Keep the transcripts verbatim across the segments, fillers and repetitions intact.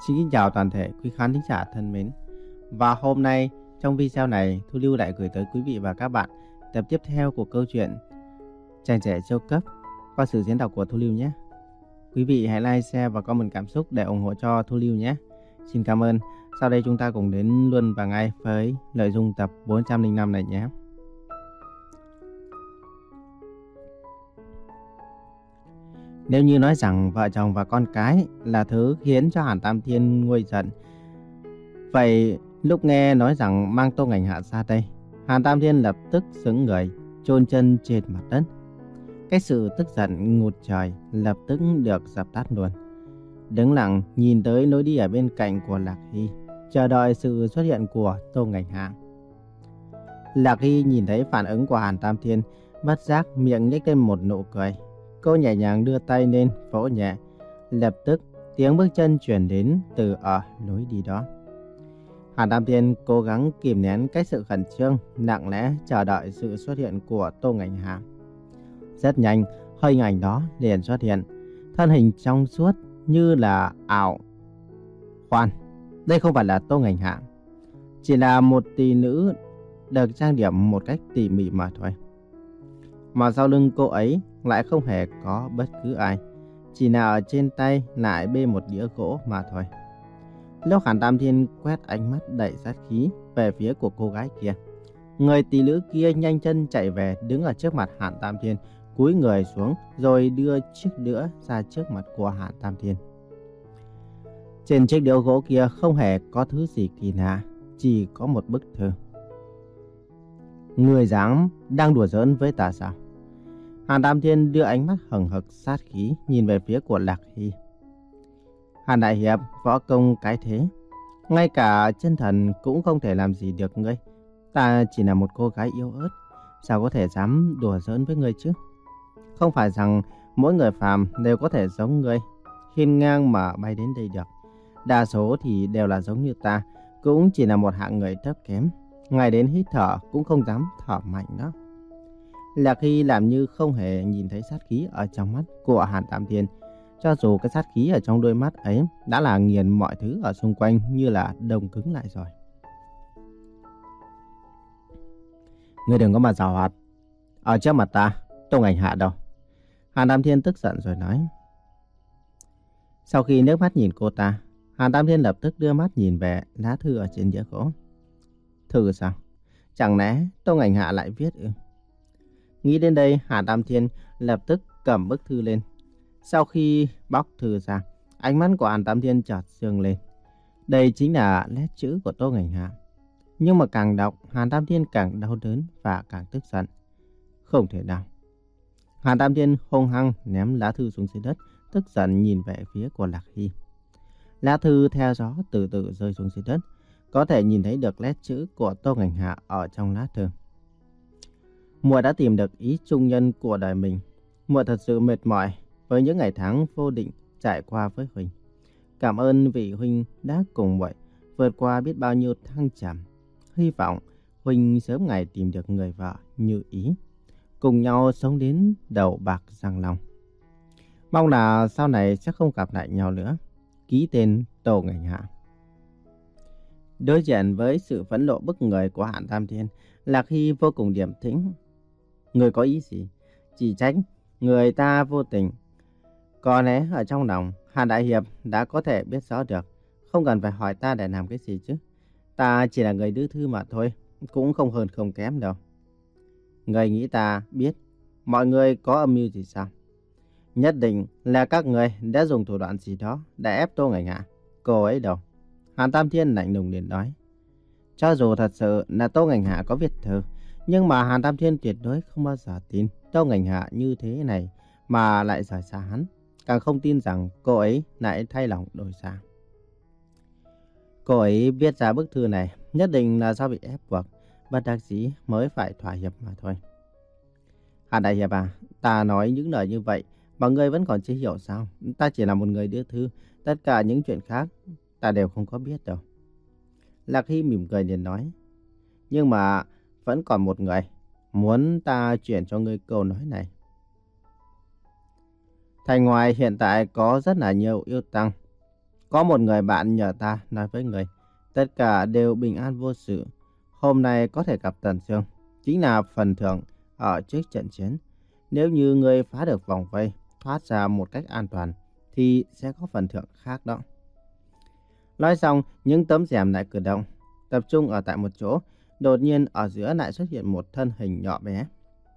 Xin kính chào toàn thể quý khán thính giả thân mến. Và hôm nay trong video này, Thu Lưu lại gửi tới quý vị và các bạn tập tiếp theo của câu chuyện Chàng trẻ châu cấp qua sự diễn đọc của Thu Lưu nhé. Quý vị hãy like, share và comment cảm xúc để ủng hộ cho Thu Lưu nhé. Xin cảm ơn. Sau đây chúng ta cùng đến luôn và ngay với nội dung tập bốn trăm lẻ năm này nhé. Nếu như nói rằng vợ chồng và con cái là thứ khiến cho Hàn Tam Thiên nguôi giận, vậy lúc nghe nói rằng mang Tô Ngành Hạ ra đây, Hàn Tam Thiên lập tức sững người, chôn chân trên mặt đất. Cái sự tức giận ngút trời lập tức được dập tắt luôn. Đứng lặng nhìn tới lối đi ở bên cạnh của Lạc Hy, chờ đợi sự xuất hiện của Tô Ngành Hạ. Lạc Hy nhìn thấy phản ứng của Hàn Tam Thiên, bất giác miệng nhếch lên một nụ cười. Cô nhẹ nhàng đưa tay lên vỗ nhẹ, lập tức tiếng bước chân truyền đến từ ở lối đi đó. Hàn Tam Thiên cố gắng kìm nén cái sự khẩn trương, lặng lẽ chờ đợi sự xuất hiện của Tô Ngành Hạ. Rất nhanh, hình ảnh đó liền xuất hiện, thân hình trong suốt như là ảo. Khoan, đây không phải là Tô Ngành Hạ, chỉ là một tỷ nữ được trang điểm một cách tỉ mỉ mà thôi. Mà sau lưng cô ấy lại không hề có bất cứ ai, chỉ là ở trên tay lại bê một đĩa gỗ mà thôi. Lúc Hàn Tam Thiên quét ánh mắt đầy sát khí về phía của cô gái kia, người tỷ nữ kia nhanh chân chạy về đứng ở trước mặt Hàn Tam Thiên, cúi người xuống rồi đưa chiếc đĩa ra trước mặt của Hàn Tam Thiên. Trên chiếc đĩa gỗ kia không hề có thứ gì kỳ lạ, chỉ có một bức thư. Người dám đang đùa giỡn với ta sao? Hàn Tam Thiên đưa ánh mắt hừng hực sát khí nhìn về phía của Lạc Hy. Hàn đại hiệp võ công cái thế, ngay cả chân thần cũng không thể làm gì được ngươi. Ta chỉ là một cô gái yếu ớt, sao có thể dám đùa giỡn với ngươi chứ? Không phải rằng mỗi người phàm đều có thể giống ngươi, hiên ngang mà bay đến đây được. Đa số thì đều là giống như ta, cũng chỉ là một hạng người thấp kém, ngay đến hít thở cũng không dám thở mạnh đó. Lạc Hy làm như không hề nhìn thấy sát khí ở trong mắt của Hàn Tam Thiên, cho dù cái sát khí ở trong đôi mắt ấy đã là nghiền mọi thứ ở xung quanh như là đông cứng lại rồi. Ngươi đừng có mà giảo hoạt. Ở trước mặt ta, Tô Ngành Hạ đâu? Hàn Tam Thiên tức giận rồi nói. Sau khi nước mắt nhìn cô ta, Hàn Tam Thiên lập tức đưa mắt nhìn về lá thư ở trên đĩa gỗ. Thư sao? Chẳng lẽ Tô Ngành Hạ lại viết ư? Nghĩ đến đây, Hàn Tam Thiên lập tức cầm bức thư lên. Sau khi bóc thư ra, ánh mắt của Hàn Tam Thiên chợt sương lên. Đây chính là nét chữ của Tô Ngành Hạ. Nhưng mà càng đọc, Hàn Tam Thiên càng đau đớn và càng tức giận. Không thể nào. Hàn Tam Thiên hung hăng ném lá thư xuống dưới đất, tức giận nhìn về phía của Lạc Hy. Lá thư theo gió từ từ rơi xuống dưới đất, có thể nhìn thấy được nét chữ của Tô Ngành Hạ ở trong lá thư. Muội đã tìm được ý trung nhân của đời mình. Muội thật sự mệt mỏi với những ngày tháng vô định trải qua với Huynh. Cảm ơn vị Huynh đã cùng muội vượt qua biết bao nhiêu thăng trầm. Hy vọng Huynh sớm ngày tìm được người vợ như ý, cùng nhau sống đến đầu bạc răng long. Mong là sau này sẽ không gặp lại nhau nữa. Ký tên Tô Ngành Hạ. Đối diện với sự phẫn nộ bức người của Hàn Tam Thiên, Lạc Hy vô cùng điềm tĩnh. Người có ý gì? Chỉ trách người ta vô tình. Có lẽ ở trong lòng Hàn đại hiệp đã có thể biết rõ được, không cần phải hỏi ta để làm cái gì chứ. Ta chỉ là người đưa thư mà thôi, cũng không hơn không kém đâu. Người nghĩ ta biết mọi người có âm mưu gì sao? Nhất định là các người đã dùng thủ đoạn gì đó để ép Tô Ngành Hạ. Cô ấy đâu? Hàn Tam Thiên lạnh lùng liền nói. Cho dù thật sự là Tô Ngành Hạ có viết thư, nhưng mà Hàn Tam Thiên tuyệt đối không bao giờ tin Tô Ngành Hạ như thế này mà lại rời xa hắn. Càng không tin rằng cô ấy lại thay lòng đổi dạ. Cô ấy viết ra bức thư này nhất định là do bị ép buộc, bất đắc dĩ mới phải thỏa hiệp mà thôi. Hàn đại hiệp à, ta nói những lời như vậy mà ngươi vẫn còn chưa hiểu sao? Ta chỉ là một người đưa thư, tất cả những chuyện khác ta đều không có biết đâu. Lạc Hy mỉm cười liền nói. Nhưng mà vẫn còn một người muốn ta chuyển cho ngươi câu nói này. Thành ngoài hiện tại có rất là nhiều yêu tăng. Có một người bạn nhờ ta nói với người, tất cả đều bình an vô sự. Hôm nay có thể gặp Tần Sương, chính là phần thưởng ở trước trận chiến. Nếu như người phá được vòng vây, thoát ra một cách an toàn, thì sẽ có phần thưởng khác đó. Nói xong, những tấm rèm lại cử động, tập trung ở tại một chỗ. Đột nhiên ở giữa lại xuất hiện một thân hình nhỏ bé.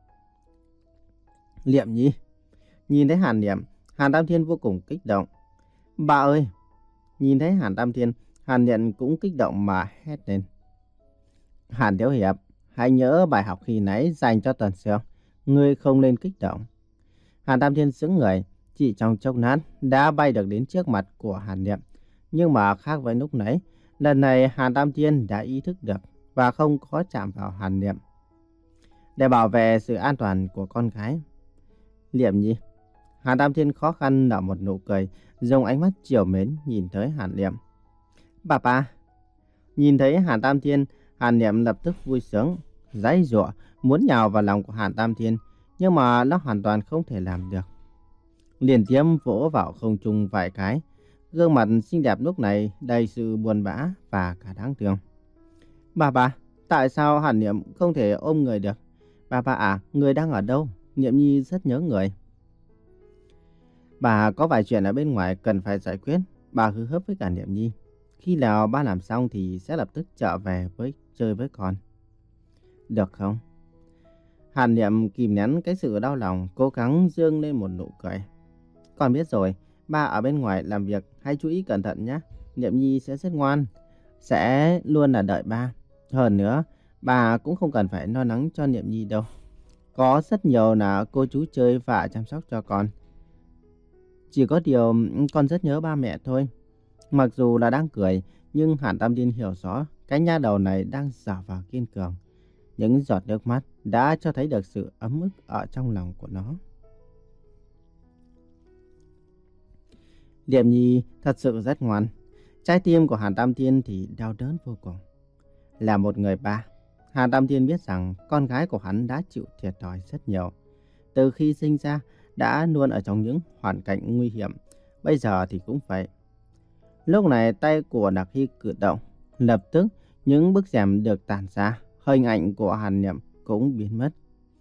Liệm Nhi. Nhìn thấy Hàn Liệm, Hàn Tam Thiên vô cùng kích động. Bà ơi! Nhìn thấy Hàn Tam Thiên, Hàn Liệm cũng kích động mà hét lên. Hàn Thiếu Hiệp, hãy nhớ bài học khi nãy dành cho Tần Sương. Ngươi không nên kích động. Hàn Tam Thiên sững người, chỉ trong chốc lát đã bay được đến trước mặt của Hàn Liệm. Nhưng mà khác với lúc nãy, lần này Hàn Tam Thiên đã ý thức được và không có chạm vào Hàn Liệm. Để bảo vệ sự an toàn của con gái. Liệm Nhi. Hàn Tam Thiên khó khăn nở một nụ cười, dùng ánh mắt trìu mến nhìn tới Hàn Liệm. Bà ba. Nhìn thấy Hàn Tam Thiên, Hàn Liệm lập tức vui sướng, giãy giụa muốn nhào vào lòng của Hàn Tam Thiên, nhưng mà nó hoàn toàn không thể làm được. Liền tiếp vỗ vào không trung vài cái, gương mặt xinh đẹp lúc này đầy sự buồn bã và cả đáng thương. Bà ba, tại sao Hàn Liệm không thể ôm người được? Bà ba à, người đang ở đâu? Liệm Nhi rất nhớ người. Bà có vài chuyện ở bên ngoài cần phải giải quyết. Bà hứa hấp với cả Liệm Nhi. Khi nào ba làm xong thì sẽ lập tức trở về với chơi với con. Được không? Hàn Liệm kìm nén cái sự đau lòng, cố gắng dương lên một nụ cười. Con biết rồi, ba ở bên ngoài làm việc hãy chú ý cẩn thận nhé. Liệm Nhi sẽ rất ngoan, sẽ luôn là đợi ba. Hơn nữa, bà cũng không cần phải lo lắng cho Liệm Nhi đâu. Có rất nhiều là cô chú chơi và chăm sóc cho con. Chỉ có điều con rất nhớ ba mẹ thôi. Mặc dù là đang cười, nhưng Hàn Tam Thiên hiểu rõ cái nha đầu này đang giả vờ kiên cường. Những giọt nước mắt đã cho thấy được sự ấm ức ở trong lòng của nó. Liệm Nhi thật sự rất ngoan. Trái tim của Hàn Tam Thiên thì đau đớn vô cùng. Là một người ba, Hàn Tam Thiên biết rằng con gái của hắn đã chịu thiệt thòi rất nhiều. Từ khi sinh ra đã luôn ở trong những hoàn cảnh nguy hiểm, bây giờ thì cũng vậy. Lúc này tay của Lạc Hy cử động, lập tức những bức rèm được tản ra, hình ảnh của Hàn Liệm cũng biến mất.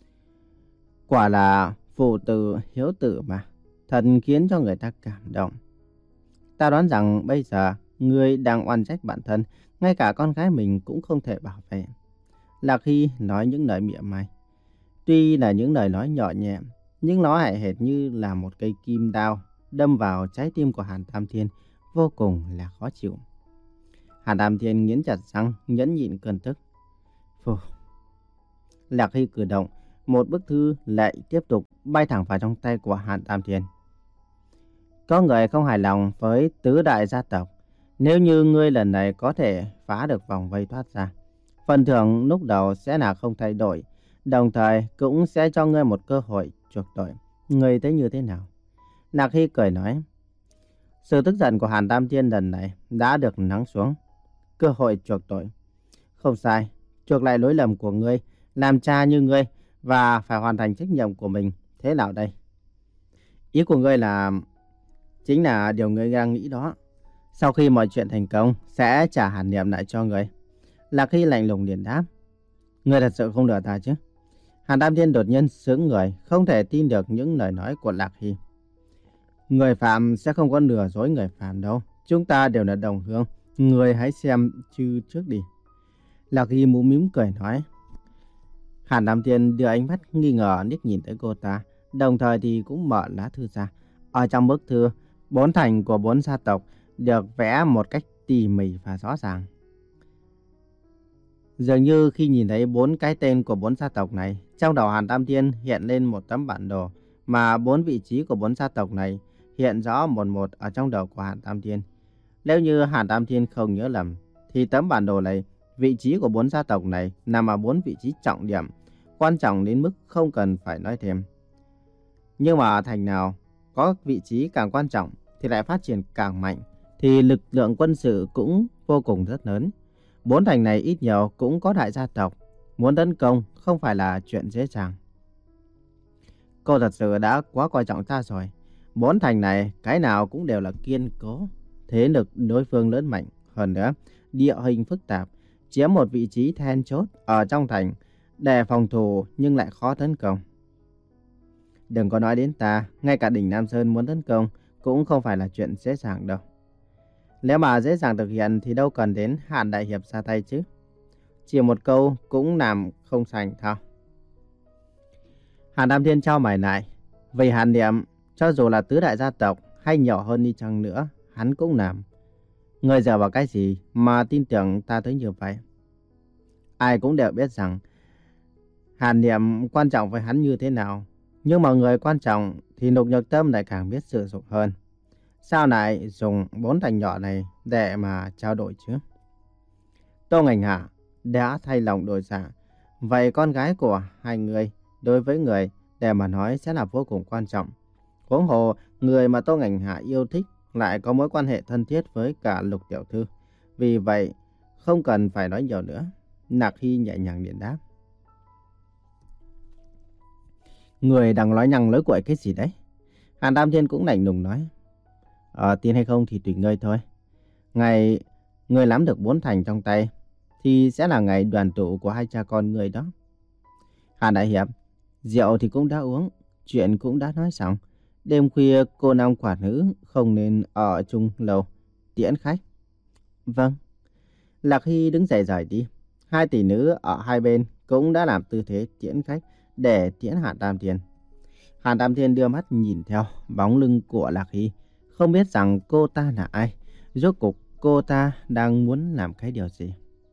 Quả là phụ tử hiếu tử mà, thật khiến cho người ta cảm động. Ta đoán rằng bây giờ ngươi đang oan trách bản thân, ngay cả con gái mình cũng không thể bảo vệ. Lạc Hy nói những lời mỉa mai. Tuy là những lời nói nhỏ nhẹ, nhưng nó hại hệt như là một cây kim đao đâm vào trái tim của Hàn Tam Thiên, vô cùng là khó chịu. Hàn Tam Thiên nghiến chặt răng, nhẫn nhịn cơn tức. Phù. Lạc Hy cử động, một bức thư lại tiếp tục bay thẳng vào trong tay của Hàn Tam Thiên. Có người không hài lòng với tứ đại gia tộc. Nếu như ngươi lần này có thể phá được vòng vây thoát ra, phần thưởng lúc đầu sẽ là không thay đổi, đồng thời cũng sẽ cho ngươi một cơ hội chuộc tội. Ngươi thấy như thế nào? Lạc Hy cười nói. Sự tức giận của Hàn Tam Thiên lần này đã được lắng xuống. Cơ hội chuộc tội. Không sai, chuộc lại lỗi lầm của ngươi, làm cha như ngươi và phải hoàn thành trách nhiệm của mình. Thế nào đây? Ý của ngươi là... Chính là điều ngươi đang nghĩ đó. Sau khi mọi chuyện thành công, sẽ trả Hàn Liệm lại cho ngươi. Lạc Hy lạnh lùng liền đáp. Ngươi thật sự không lừa ta chứ? Hàn Tam Thiên đột nhiên sững người, không thể tin được những lời nói của Lạc Hy. Người phạm sẽ không có lừa dối người phạm đâu. Chúng ta đều là đồng hương. Người hãy xem chứ trước đi. Lạc Hy mũm mĩm cười nói. Hàn Tam Thiên đưa ánh mắt nghi ngờ liếc nhìn tới cô ta, đồng thời thì cũng mở lá thư ra. Ở trong bức thư, bốn thành của bốn gia tộc được vẽ một cách tỉ mỉ và rõ ràng. Dường như khi nhìn thấy bốn cái tên của bốn gia tộc này, trong đầu Hàn Tam Thiên hiện lên một tấm bản đồ, mà bốn vị trí của bốn gia tộc này hiện rõ một một ở trong đầu của Hàn Tam Thiên. Nếu như Hàn Tam Thiên không nhớ lầm, thì tấm bản đồ này, vị trí của bốn gia tộc này nằm ở bốn vị trí trọng điểm, quan trọng đến mức không cần phải nói thêm. Nhưng mà ở thành nào có vị trí càng quan trọng thì lại phát triển càng mạnh, thì lực lượng quân sự cũng vô cùng rất lớn. Bốn thành này ít nhiều cũng có đại gia tộc, muốn tấn công không phải là chuyện dễ dàng. Cô thật sự đã quá coi trọng ta rồi. Bốn thành này cái nào cũng đều là kiên cố, thế lực đối phương lớn mạnh. Hơn nữa, địa hình phức tạp, chiếm một vị trí then chốt ở trong thành để phòng thủ nhưng lại khó tấn công. Đừng có nói đến ta, ngay cả đỉnh Nam Sơn muốn tấn công cũng không phải là chuyện dễ dàng đâu. Nếu mà dễ dàng thực hiện thì đâu cần đến Hàn đại hiệp ra tay chứ. Chỉ một câu cũng làm không thành thao. Hàn Tam Thiên trao mày lại. Vì Hàn Niệm, cho dù là tứ đại gia tộc hay nhỏ hơn đi chăng nữa, hắn cũng làm. Người dựa vào cái gì mà tin tưởng ta tới như vậy? Ai cũng đều biết rằng Hàn Niệm quan trọng với hắn như thế nào. Nhưng mà người quan trọng thì Lục Nhược Tâm lại càng biết sử dụng hơn. Sao lại dùng bốn thành nhỏ này để mà trao đổi chứ? Tô Ngành Hạ đã thay lòng đổi dạ. Vậy con gái của hai người đối với người để mà nói sẽ là vô cùng quan trọng. Huống hồ người mà Tô Ngành Hạ yêu thích lại có mối quan hệ thân thiết với cả Lục tiểu thư. Vì vậy không cần phải nói nhiều nữa. Nặc Hy nhẹ nhàng điện đáp. Người đang nói nhăng lối quậy cái gì đấy? Hàn Tam Thiên cũng lạnh lùng nói. Ờ, tin hay không thì tùy ngươi thôi. Ngày ngươi nắm được bốn thành trong tay thì sẽ là ngày đoàn tụ của hai cha con người đó. Hàn đại hiệp, rượu thì cũng đã uống, chuyện cũng đã nói xong. Đêm khuya cô nam quả nữ không nên ở chung lâu, tiễn khách. Vâng. Lạc Hy đứng dậy rời đi. Hai tỷ nữ ở hai bên cũng đã làm tư thế tiễn khách để tiễn Hàn Tam Thiên. Hàn Tam Thiên đưa mắt nhìn theo bóng lưng của Lạc Hy, không biết rằng cô ta là ai, rốt cuộc cô ta đang muốn làm cái điều gì.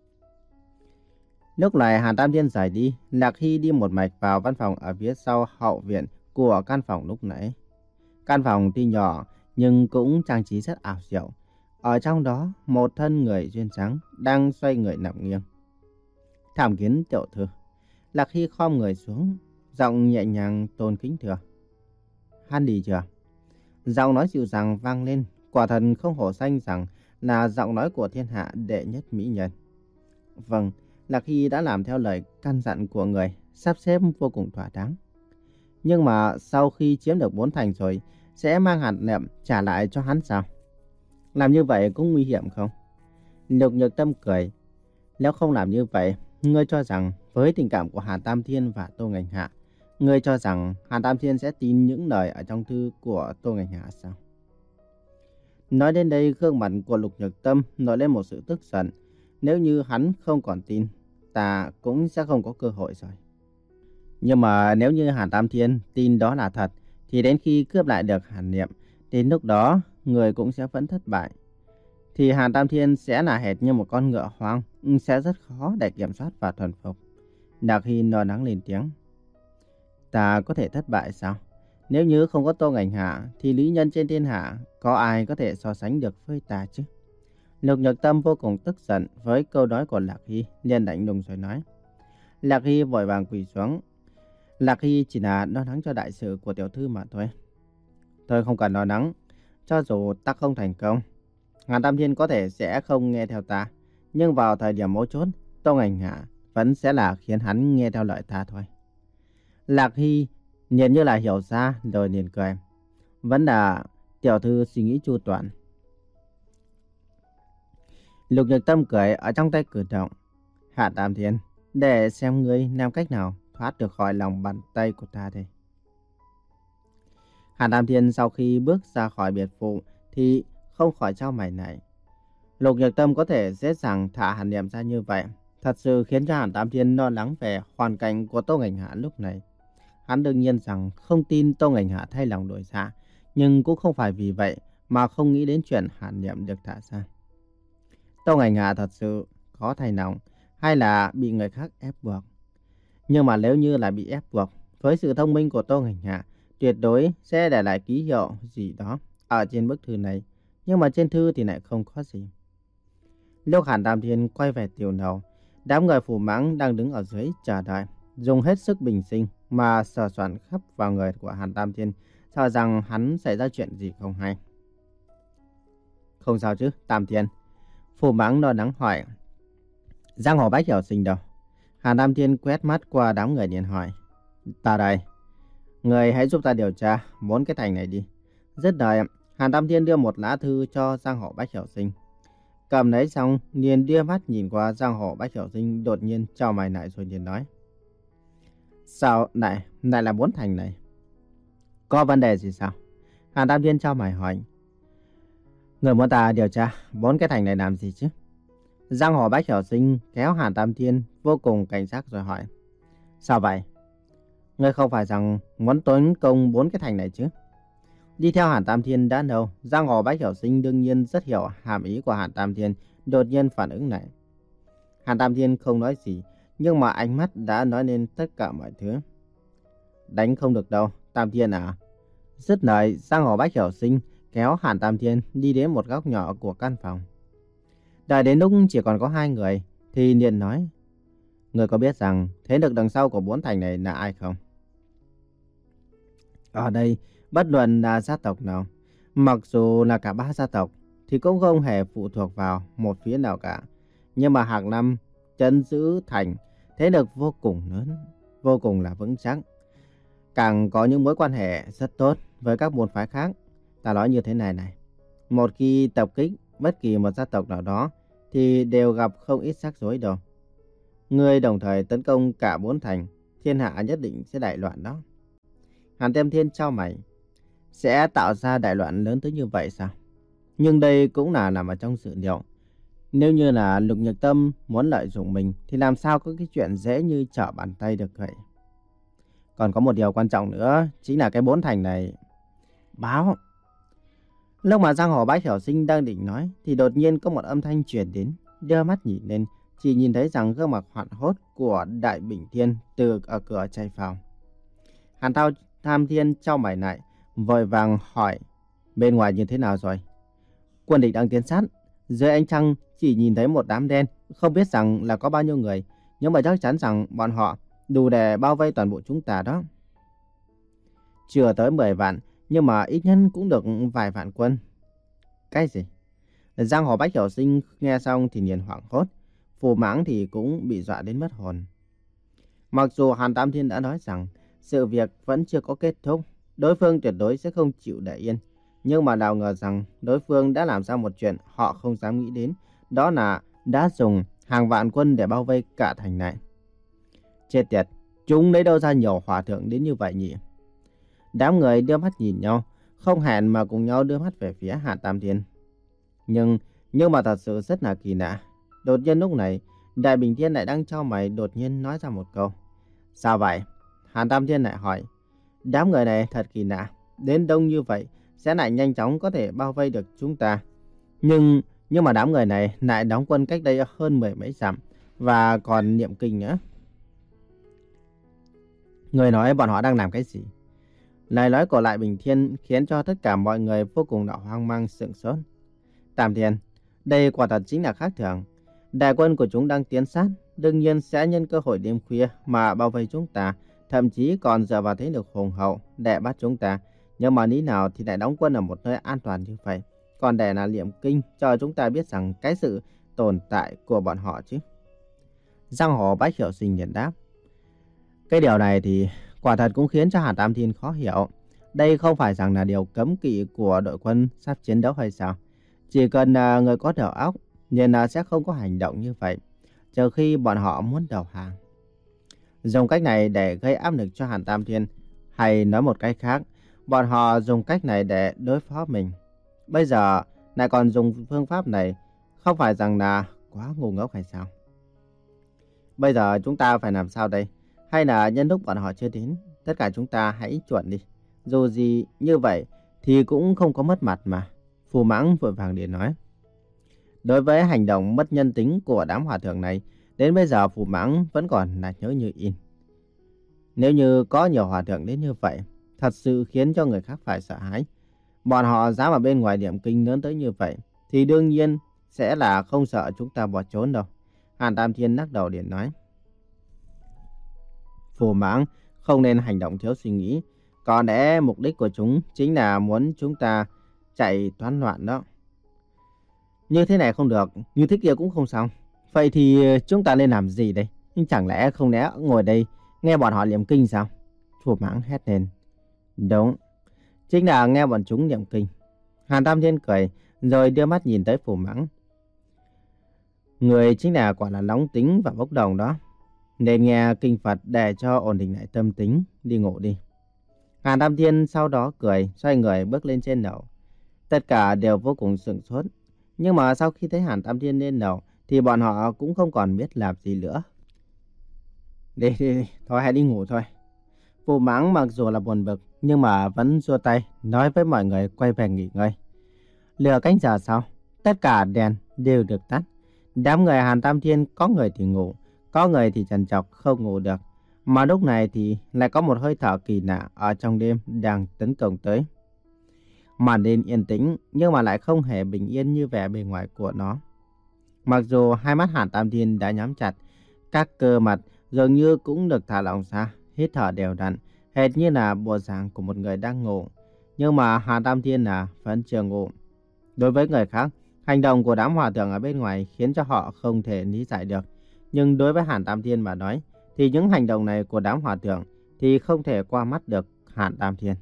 Lúc này Hàn Tam Thiên rời đi, Lạc Hy đi một mạch vào văn phòng ở phía sau hậu viện của căn phòng lúc nãy. Căn phòng tuy nhỏ nhưng cũng trang trí rất ảo diệu. Ở trong đó một thân người duyên dáng đang xoay người nằm nghiêng. Thảm kiến tiểu thư. Lạc Hy khom người xuống, giọng nhẹ nhàng tôn kính thưa. Hắn đi chưa? Giọng nói dịu dàng vang lên, quả thật không hổ danh rằng là giọng nói của thiên hạ đệ nhất mỹ nhân. Vâng, Lạc Hy đã làm theo lời căn dặn của người, sắp xếp vô cùng thỏa đáng. Nhưng mà sau khi chiếm được bốn thành rồi, sẽ mang Hàn Niệm trả lại cho hắn sao? Làm như vậy cũng nguy hiểm không? Lục Nhược Tâm cười. Nếu không làm như vậy, ngươi cho rằng với tình cảm của Hàn Tam Thiên và Tô Ngành Hạ, ngươi cho rằng Hàn Tam Thiên sẽ tin những lời ở trong thư của Tô Ngành Hạ sao? Nói đến đây, gương mặt của Lục Nhược Tâm nổi lên một sự tức giận. Nếu như hắn không còn tin, ta cũng sẽ không có cơ hội rồi. Nhưng mà nếu như Hàn Tam Thiên tin đó là thật, thì đến khi cướp lại được Hàn Niệm, đến lúc đó người cũng sẽ vẫn thất bại. Thì Hàn Tam Thiên sẽ là hệt như một con ngựa hoang, sẽ rất khó để kiểm soát và thuần phục. Lạc Hy lo lắng lên tiếng. Ta có thể thất bại sao? Nếu như không có Tô Ngành Hạ, thì lý nhân trên thiên hạ có ai có thể so sánh được với ta chứ? Lục Nhược Tâm vô cùng tức giận với câu nói của Lạc Hy, liền lạnh lùng rồi nói. Lạc Hy vội vàng quỳ xuống. Lạc Hy chỉ là lo lắng cho đại sự của tiểu thư mà thôi. Tôi không cần lo lắng, cho dù ta không thành công, Hàn Tam Thiên có thể sẽ không nghe theo ta, nhưng vào thời điểm mấu chốt, Tô Ngành Hạ vẫn sẽ là khiến hắn nghe theo lời ta thôi. Lạc Hy nhìn như là hiểu ra rồi liền cười. Vẫn là tiểu thư suy nghĩ chu toàn. Lục Nhược Tâm cười ở trong tay cử động. Hàn Tam Thiên, để xem ngươi làm cách nào thoát được khỏi lòng bàn tay của ta đây. Hàn Tam Thiên sau khi bước ra khỏi biệt phủ thì không khỏi trao mày này. Lục Nhược Tâm có thể dễ dàng thả Hàn Niệm ra như vậy, thật sự khiến cho Hàn Tam Thiên lo lắng về hoàn cảnh của Tô Ngành Hạ lúc này. Hắn đương nhiên rằng không tin Tô Ngành Hạ thay lòng đổi dạ, nhưng cũng không phải vì vậy mà không nghĩ đến chuyện Hàn Niệm được thả ra. Tô Ngành Hạ thật sự khó thay lòng, hay là bị người khác ép buộc. Nhưng mà nếu như là bị ép buộc, với sự thông minh của Tô Ngành Hạ, tuyệt đối sẽ để lại ký hiệu gì đó ở trên bức thư này. Nhưng mà trên thư thì lại không có gì. Lúc Hàn Tam Thiên quay về tiểu lầu, đám người phủ mãng đang đứng ở dưới chờ đợi, dùng hết sức bình sinh mà sờ soạn khắp vào người của Hàn Tam Thiên, sợ rằng hắn xảy ra chuyện gì không hay. Không sao chứ, Tam Thiên? Phủ mãng lo lắng hỏi. Giang Hồ Bách Hiểu Sinh đâu? Hàn Tam Thiên quét mắt qua đám người liền hỏi. Ta đây. Người hãy giúp ta điều tra bốn cái thành này đi. Dứt lời, Hàn Tam Thiên đưa một lá thư cho Giang Hồ Bách Hiểu Sinh. Cầm lấy xong, liền đưa mắt nhìn qua Giang Hồ Bách Hiểu Sinh, đột nhiên chau mày lại rồi liền nói. Sao lại, lại là bốn thành này? Có vấn đề gì sao? Hàn Tam Thiên chau mày hỏi. Người muốn ta điều tra bốn cái thành này làm gì chứ? Giang Hồ Bách Hiểu Sinh kéo Hàn Tam Thiên vô cùng cảnh giác rồi hỏi. Sao vậy? Ngươi không phải rằng muốn tấn công bốn cái thành này chứ? Đi theo Hàn Tam Thiên đã lâu, Giang Hồ Bách Hiểu Sinh đương nhiên rất hiểu hàm ý của Hàn Tam Thiên, đột nhiên phản ứng này. Hàn Tam Thiên không nói gì, nhưng mà ánh mắt đã nói lên tất cả mọi thứ. Đánh không được đâu, Tam Thiên à? Dứt lời, Giang Hồ Bách Hiểu Sinh kéo Hàn Tam Thiên đi đến một góc nhỏ của căn phòng. Đợi đến lúc chỉ còn có hai người, thì liền nói. Người có biết rằng thế lực đằng sau của bốn thành này là ai không? Ở đây, bất luận là gia tộc nào, mặc dù là cả ba gia tộc, thì cũng không hề phụ thuộc vào một phía nào cả. Nhưng mà hàng năm, trấn giữ thành, thế lực vô cùng lớn, vô cùng là vững chắc. Càng có những mối quan hệ rất tốt với các môn phái khác. Ta nói như thế này này, một khi tập kích bất kỳ một gia tộc nào đó, thì đều gặp không ít rắc rối đâu. Người đồng thời tấn công cả bốn thành, thiên hạ nhất định sẽ đại loạn đó. Hàn Tam Thiên chau mày. Sẽ tạo ra đại loạn lớn tới như vậy sao? Nhưng đây cũng là nằm ở trong dự liệu. Nếu như là Lục Nhật Tâm muốn lợi dụng mình, thì làm sao có cái chuyện dễ như trở bàn tay được vậy? Còn có một điều quan trọng nữa, chính là cái bốn thành này. Báo! Lúc mà Giang Hồ Bách Hiểu Sinh đang định nói, thì đột nhiên có một âm thanh truyền đến. Đưa mắt nhìn lên, chỉ nhìn thấy rằng gương mặt hoảng hốt của Đại Bình Thiên từ ở cửa chạy vào. Hàn Thao Tam Thiên chau mày lại, vội vàng hỏi, bên ngoài như thế nào rồi? Quân địch đang tiến sát, dưới ánh trăng chỉ nhìn thấy một đám đen, không biết rằng là có bao nhiêu người, nhưng mà chắc chắn rằng bọn họ đủ để bao vây toàn bộ chúng ta đó. Chưa tới mười vạn, nhưng mà ít nhất cũng được vài vạn quân. Cái gì? Giang Hồ Bách Hiểu Sinh nghe xong thì liền hoảng hốt, Phù Mãng thì cũng bị dọa đến mất hồn. Mặc dù Hàn Tam Thiên đã nói rằng sự việc vẫn chưa có kết thúc, đối phương tuyệt đối sẽ không chịu để yên, nhưng mà nào ngờ rằng đối phương đã làm ra một chuyện họ không dám nghĩ đến, đó là đã dùng hàng vạn quân để bao vây cả thành này. Chết tiệt, chúng lấy đâu ra nhiều hòa thượng đến như vậy nhỉ? Đám người đưa mắt nhìn nhau, không hẹn mà cùng nhau đưa mắt về phía Hàn Tam Thiên. Nhưng, nhưng mà thật sự rất là kỳ lạ. Đột nhiên lúc này, Đại Bình Thiên lại đang chau mày đột nhiên nói ra một câu. Sao vậy? Hàn Tam Thiên lại hỏi. Đám người này thật kỳ lạ, đến đông như vậy sẽ lại nhanh chóng có thể bao vây được chúng ta. Nhưng, nhưng mà đám người này lại đóng quân cách đây hơn mười mấy dặm và còn niệm kinh nữa. Người nói bọn họ đang làm cái gì? Lời nói của Đại Bình Thiên khiến cho tất cả mọi người vô cùng đã hoang mang sửng sốt. Tam Thiên, đây quả thật chính là khác thường. Đại quân của chúng đang tiến sát, đương nhiên sẽ nhân cơ hội đêm khuya mà bao vây chúng ta, thậm chí còn dựa vào thế lực hùng hậu để bắt chúng ta. Nhưng mà lý nào thì lại đóng quân ở một nơi an toàn như vậy, còn để là niệm kinh cho chúng ta biết rằng cái sự tồn tại của bọn họ chứ? Giang Hồ Bách Hiểu Sinh liền đáp. Cái điều này thì quả thật cũng khiến cho Hàn Tam Thiên khó hiểu. Đây không phải rằng là điều cấm kỵ của đội quân sắp chiến đấu hay sao? Chỉ cần uh, người có đầu óc nên là sẽ không có hành động như vậy, trừ khi bọn họ muốn đầu hàng. Dùng cách này để gây áp lực cho Hàn Tam Thiên, hay nói một cách khác, bọn họ dùng cách này để đối phó mình. Bây giờ lại còn dùng phương pháp này, không phải rằng là quá ngu ngốc hay sao? Bây giờ chúng ta phải làm sao đây? Hay là nhân lúc bọn họ chưa đến, tất cả chúng ta hãy chuẩn đi. Dù gì như vậy thì cũng không có mất mặt mà. Phù Mãng vội vàng để nói. Đối với hành động mất nhân tính của đám hòa thượng này, đến bây giờ Phù Mãng vẫn còn là nhớ như in. Nếu như có nhiều hòa thượng đến như vậy, thật sự khiến cho người khác phải sợ hãi. Bọn họ dám ở bên ngoài niệm kinh lớn tới như vậy, thì đương nhiên sẽ là không sợ chúng ta bỏ trốn đâu. Hàn Tam Thiên lắc đầu điện nói. Phù Mãng không nên hành động thiếu suy nghĩ. Có lẽ mục đích của chúng chính là muốn chúng ta chạy toán loạn đó. Như thế này không được, như thế kia cũng không xong. Vậy thì chúng ta nên làm gì đây? Nhưng chẳng lẽ không lẽ ngồi đây nghe bọn họ niệm kinh sao? Phù Mãng hét lên. Đúng, chính là nghe bọn chúng niệm kinh. Hàn Tam Thiên cười, rồi đưa mắt nhìn tới Phù Mãng. Người chính là quả là nóng tính và bốc đồng đó. Nên nghe kinh Phật để cho ổn định lại tâm tính, đi ngủ đi. Hàn Tam Thiên sau đó cười, xoay người bước lên trên lầu. Tất cả đều vô cùng sửng sốt. Nhưng mà sau khi thấy Hàn Tam Thiên lên lầu, thì bọn họ cũng không còn biết làm gì nữa. Đi, đi, đi, thôi hãy đi ngủ thôi. Phù Mãng mặc dù là buồn bực, nhưng mà vẫn giơ tay, nói với mọi người quay về nghỉ ngơi. Lửa canh giờ sau, tất cả đèn đều được tắt. Đám người Hàn Tam Thiên có người thì ngủ, có người thì trằn trọc không ngủ được. Mà lúc này thì lại có một hơi thở kỳ lạ ở trong đêm đang tấn công tới. Màn đêm yên tĩnh nhưng mà lại không hề bình yên như vẻ bề ngoài của nó. Mặc dù hai mắt Hàn Tam Thiên đã nhắm chặt, các cơ mặt dường như cũng được thả lỏng ra, hít thở đều đặn, hệt như là bộ dạng của một người đang ngủ. Nhưng mà Hàn Tam Thiên là vẫn chưa ngủ. Đối với người khác, hành động của đám hòa thượng ở bên ngoài khiến cho họ không thể lý giải được. Nhưng đối với Hàn Tam Thiên mà nói, thì những hành động này của đám hòa thượng thì không thể qua mắt được Hàn Tam Thiên.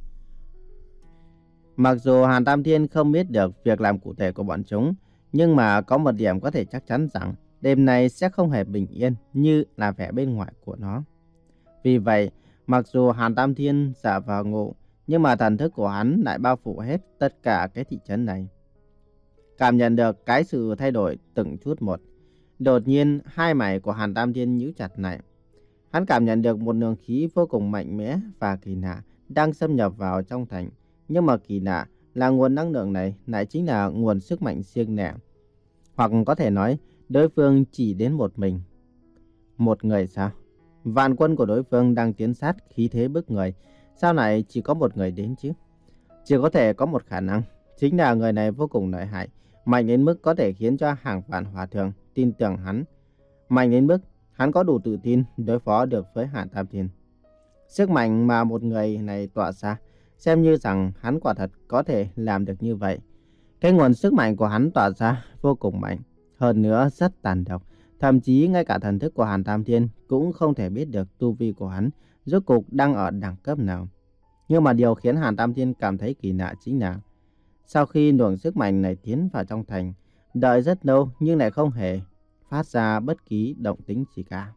Mặc dù Hàn Tam Thiên không biết được việc làm cụ thể của bọn chúng, nhưng mà có một điểm có thể chắc chắn rằng đêm này sẽ không hề bình yên như là vẻ bên ngoài của nó. Vì vậy, mặc dù Hàn Tam Thiên giả vờ ngủ, nhưng mà thần thức của hắn lại bao phủ hết tất cả cái thị trấn này. Cảm nhận được cái sự thay đổi từng chút một. Đột nhiên, hai mày của Hàn Tam Thiên nhíu chặt lại. Hắn cảm nhận được một luồng khí vô cùng mạnh mẽ và kỳ lạ đang xâm nhập vào trong thành. Nhưng mà kỳ lạ là nguồn năng lượng này lại chính là nguồn sức mạnh riêng lẻ. Hoặc có thể nói, đối phương chỉ đến một mình. Một người sao? Vạn quân của đối phương đang tiến sát khí thế bức người. Sao lại chỉ có một người đến chứ? Chỉ có thể có một khả năng. Chính là người này vô cùng lợi hại. Mạnh đến mức có thể khiến cho hàng vạn hòa thượng tin tưởng hắn. Mạnh đến mức hắn có đủ tự tin đối phó được với Hàn Tam Thiên. Sức mạnh mà một người này tỏa ra, xem như rằng hắn quả thật có thể làm được như vậy. Cái nguồn sức mạnh của hắn tỏa ra vô cùng mạnh, hơn nữa rất tàn độc. Thậm chí ngay cả thần thức của Hàn Tam Thiên cũng không thể biết được tu vi của hắn rốt cuộc đang ở đẳng cấp nào. Nhưng mà điều khiến Hàn Tam Thiên cảm thấy kỳ lạ chính là sau khi luồng sức mạnh này tiến vào trong thành, đợi rất lâu nhưng lại không hề phát ra bất kỳ động tĩnh gì cả.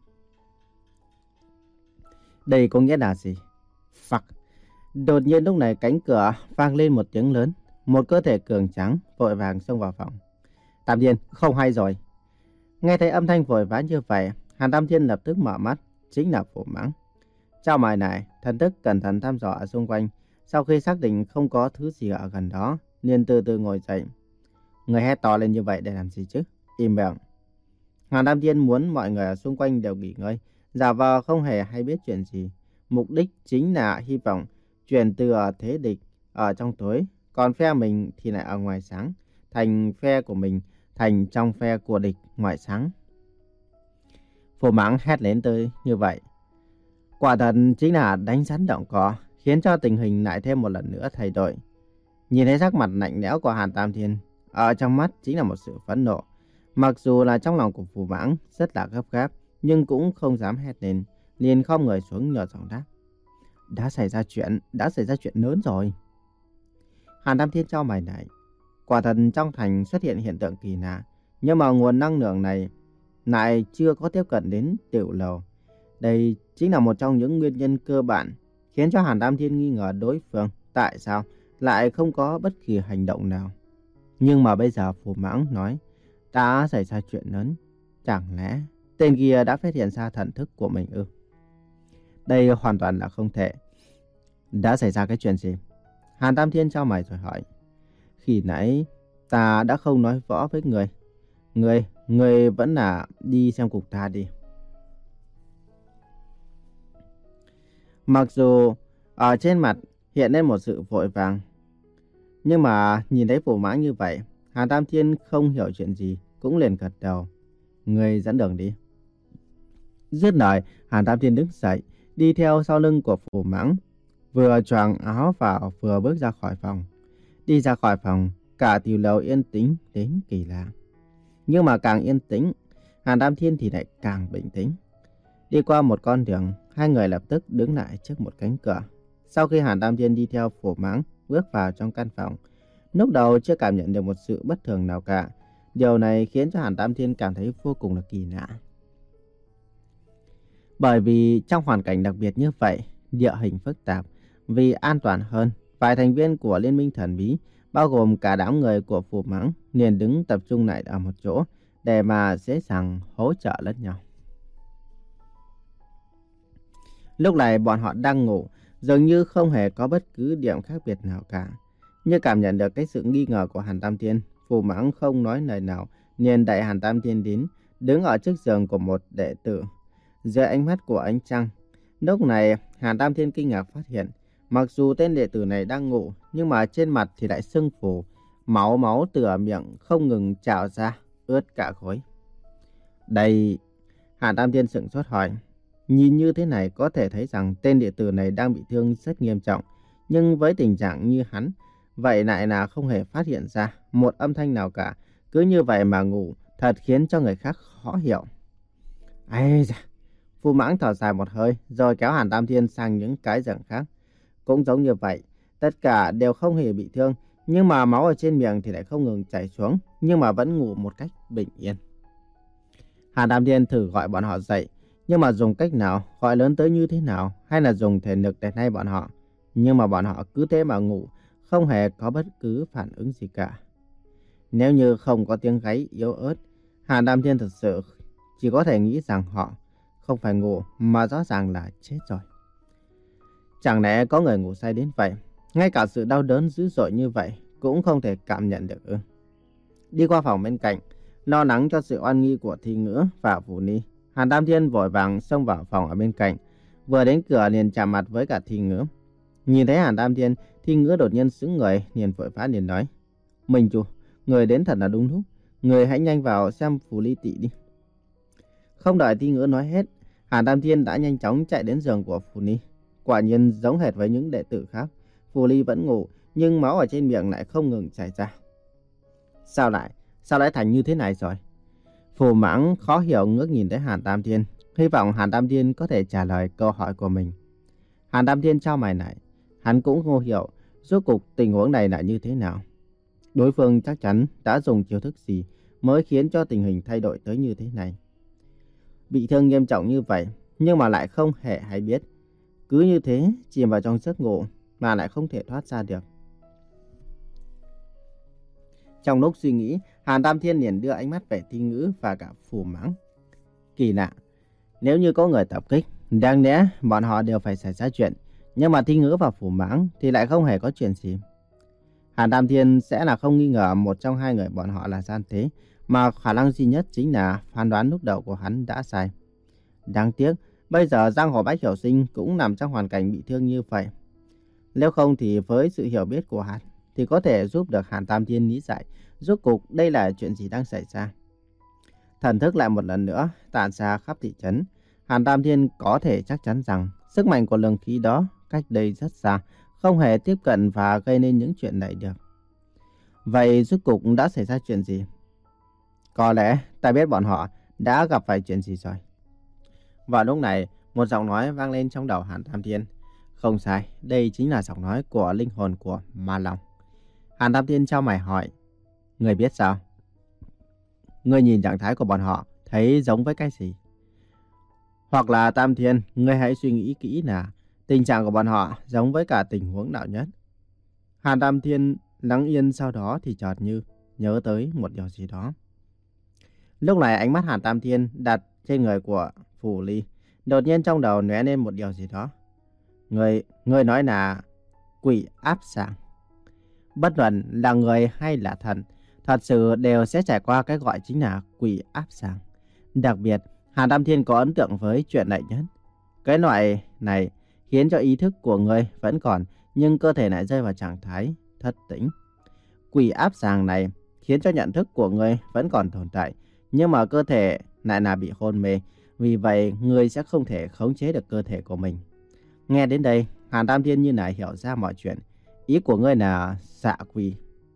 Đây có nghĩa là gì? Phặc! Đột nhiên lúc này cánh cửa vang lên một tiếng lớn. Một cơ thể cường tráng vội vàng xông vào phòng. Tam Thiên, không hay rồi. Nghe thấy âm thanh vội vã như vậy, Hàn Tam Thiên lập tức mở mắt, chính là Phù Mãng. Chào mày này, thần thức cẩn thận thăm dò ở xung quanh. Sau khi xác định không có thứ gì ở gần đó, liền từ từ ngồi dậy. Người hét to lên như vậy để làm gì chứ? Im miệng. Hàn Tam Thiên muốn mọi người ở xung quanh đều nghỉ ngơi, giả vờ không hề hay biết chuyện gì. Mục đích chính là hy vọng chuyển từ ở thế địch ở trong tối, còn phe mình thì lại ở ngoài sáng, thành phe của mình thành trong phe của địch ngoài sáng. Phù Mãng hét lên tới như vậy. Quả thật chính là đánh rắn động cỏ, khiến cho tình hình lại thêm một lần nữa thay đổi. Nhìn thấy sắc mặt lạnh lẽo của Hàn Tam Thiên, ở trong mắt chính là một sự phẫn nộ. Mặc dù là trong lòng của Phù Mãng rất là gấp gáp, nhưng cũng không dám hét lên, liền khom người xuống nhỏ giọng đáp. Đã xảy ra chuyện, đã xảy ra chuyện lớn rồi. Hàn Tam Thiên chau mày lại. Quả thật trong thành xuất hiện hiện tượng kỳ lạ, nhưng mà nguồn năng lượng này lại chưa có tiếp cận đến tiểu lầu. Đây chính là một trong những nguyên nhân cơ bản khiến cho Hàn Tam Thiên nghi ngờ đối phương tại sao lại không có bất kỳ hành động nào. Nhưng mà bây giờ Phù Mãng nói đã xảy ra chuyện lớn. Chẳng lẽ tên kia đã phát hiện ra thần thức của mình ư? Đây hoàn toàn là không thể. Đã xảy ra cái chuyện gì? Hàn Tam Thiên chau mày rồi hỏi. Khi nãy ta đã không nói rõ với người. Người, người vẫn là đi xem cùng ta đi. Mặc dù ở trên mặt hiện lên một sự vội vàng, nhưng mà nhìn thấy Phù Mãng như vậy, Hàn Tam Thiên không hiểu chuyện gì, cũng liền gật đầu. Người dẫn đường đi. Dứt lời, Hàn Tam Thiên đứng dậy, đi theo sau lưng của Phù Mãng, vừa choàng áo vào vừa bước ra khỏi phòng. Đi ra khỏi phòng, cả tiểu lầu yên tĩnh đến kỳ lạ. Nhưng mà càng yên tĩnh, Hàn Tam Thiên thì lại càng bình tĩnh. Đi qua một con đường, hai người lập tức đứng lại trước một cánh cửa. Sau khi Hàn Tam Thiên đi theo Phù Mãng bước vào trong căn phòng, Lúc đầu chưa cảm nhận được một sự bất thường nào cả. Điều này khiến cho Hàn Tam Thiên cảm thấy vô cùng là kỳ lạ. Bởi vì trong hoàn cảnh đặc biệt như vậy, địa hình phức tạp, vì an toàn hơn, vài thành viên của Liên minh thần bí, bao gồm cả đám người của Phù Mãng, liền đứng tập trung lại ở một chỗ để mà dễ dàng hỗ trợ lẫn nhau. Lúc này bọn họ đang ngủ, dường như không hề có bất cứ điểm khác biệt nào cả. Như cảm nhận được cái sự nghi ngờ của Hàn Tam Thiên, Phù Mãng không nói lời nào, liền đẩy Hàn Tam Thiên đến, đứng ở trước giường của một đệ tử. Dưới ánh mắt của ánh trăng, lúc này Hàn Tam Thiên kinh ngạc phát hiện, mặc dù tên đệ tử này đang ngủ, nhưng mà trên mặt thì lại sưng phù, máu máu từ ở miệng không ngừng trào ra, ướt cả gối. Đây, Hàn Tam Thiên sững sốt hỏi, nhìn như thế này có thể thấy rằng tên đệ tử này đang bị thương rất nghiêm trọng, nhưng với tình trạng như hắn, vậy lại là không hề phát hiện ra một âm thanh nào cả, cứ như vậy mà ngủ, thật khiến cho người khác khó hiểu. Ây da! Phù Mãng thở dài một hơi, rồi kéo Hàn Tam Thiên sang những cái giường khác. Cũng giống như vậy, tất cả đều không hề bị thương, nhưng mà máu ở trên miệng thì lại không ngừng chảy xuống, nhưng mà vẫn ngủ một cách bình yên. Hàn Tam Thiên thử gọi bọn họ dậy, nhưng mà dùng cách nào, gọi lớn tới như thế nào, hay là dùng thể lực để nay bọn họ. Nhưng mà bọn họ cứ thế mà ngủ, không hề có bất cứ phản ứng gì cả. Nếu như không có tiếng gáy yếu ớt, Hàn Tam Thiên thật sự chỉ có thể nghĩ rằng họ không phải ngủ mà rõ ràng là chết rồi. Chẳng lẽ có người ngủ say đến vậy, ngay cả sự đau đớn dữ dội như vậy cũng không thể cảm nhận được ư? Đi qua phòng bên cạnh, lo lắng cho sự oan nghi của Thi Ngữ và Vũ Ni, Hàn Tam Thiên vội vàng xông vào phòng ở bên cạnh, vừa đến cửa liền chạm mặt với cả Thi Ngữ. Nhìn thấy Hàn Tam Thiên, Thi Ngữ đột nhiên sững người, liền vội vã liền nói: "Minh chủ, người đến thật là đúng lúc, người hãy nhanh vào xem Phù Ly tỷ đi." Không đợi Thi Ngữ nói hết, Hàn Tam Thiên đã nhanh chóng chạy đến giường của Phù Ni. Quả nhiên giống hệt với những đệ tử khác, Phù Ly vẫn ngủ, nhưng máu ở trên miệng lại không ngừng chảy ra. Sao lại, sao lại thành như thế này rồi? Phù Mãng khó hiểu ngước nhìn tới Hàn Tam Thiên, hy vọng Hàn Tam Thiên có thể trả lời câu hỏi của mình. Hàn Tam Thiên chau mày lại, hắn cũng không hiểu rốt cuộc tình huống này là như thế nào. Đối phương chắc chắn đã dùng chiêu thức gì mới khiến cho tình hình thay đổi tới như thế này. Bị thương nghiêm trọng như vậy, nhưng mà lại không hề hay biết. Cứ như thế, chìm vào trong giấc ngủ mà lại không thể thoát ra được. Trong lúc suy nghĩ, Hàn Tam Thiên liền đưa ánh mắt về Thi Ngữ và cả Phù Mãng. Kỳ lạ, nếu như có người tập kích, đáng lẽ bọn họ đều phải xảy ra chuyện, nhưng mà Thi Ngữ và Phù Mãng thì lại không hề có chuyện gì. Hàn Tam Thiên sẽ là không nghi ngờ một trong hai người bọn họ là gian tế, mà khả năng duy nhất chính là phán đoán lúc đầu của hắn đã sai. Đáng tiếc, bây giờ Giang Hồ Bách Hiểu Sinh cũng nằm trong hoàn cảnh bị thương như vậy. Nếu không thì với sự hiểu biết của hắn thì có thể giúp được Hàn Tam Thiên lý giải rốt cuộc đây là chuyện gì đang xảy ra. Thần thức lại một lần nữa tản ra khắp thị trấn. Hàn Tam Thiên có thể chắc chắn rằng sức mạnh của lượng khí đó cách đây rất xa, không hề tiếp cận và gây nên những chuyện này được. Vậy rốt cuộc đã xảy ra chuyện gì? Có lẽ ta biết bọn họ đã gặp phải chuyện gì rồi. Vào lúc này, một giọng nói vang lên trong đầu Hàn Tam Thiên. Không sai, đây chính là giọng nói của linh hồn của Ma Long. Hàn Tam Thiên chau mày hỏi, người biết sao? Ngươi nhìn trạng thái của bọn họ, thấy giống với cái gì? Hoặc là Tam Thiên, ngươi hãy suy nghĩ kỹ là tình trạng của bọn họ giống với cả tình huống nào nhất? Hàn Tam Thiên lắng yên, sau đó thì chợt như nhớ tới một điều gì đó. Lúc này ánh mắt Hàn Tam Thiên đặt trên người của Phù Ly, đột nhiên trong đầu lóe lên một điều gì đó. Người, người nói là quỷ áp sàng. Bất luận là người hay là thần, thật sự đều sẽ trải qua cái gọi chính là quỷ áp sàng. Đặc biệt, Hàn Tam Thiên có ấn tượng với chuyện này nhất. Cái loại này khiến cho ý thức của người vẫn còn, nhưng cơ thể lại rơi vào trạng thái thất tĩnh. Quỷ áp sàng này khiến cho nhận thức của người vẫn còn tồn tại, nhưng mà cơ thể lại là bị hôn mê. Vì vậy, người sẽ không thể khống chế được cơ thể của mình. Nghe đến đây, Hàn Tam Thiên như là hiểu ra mọi chuyện. Ý của ngươi là dạ quỷ.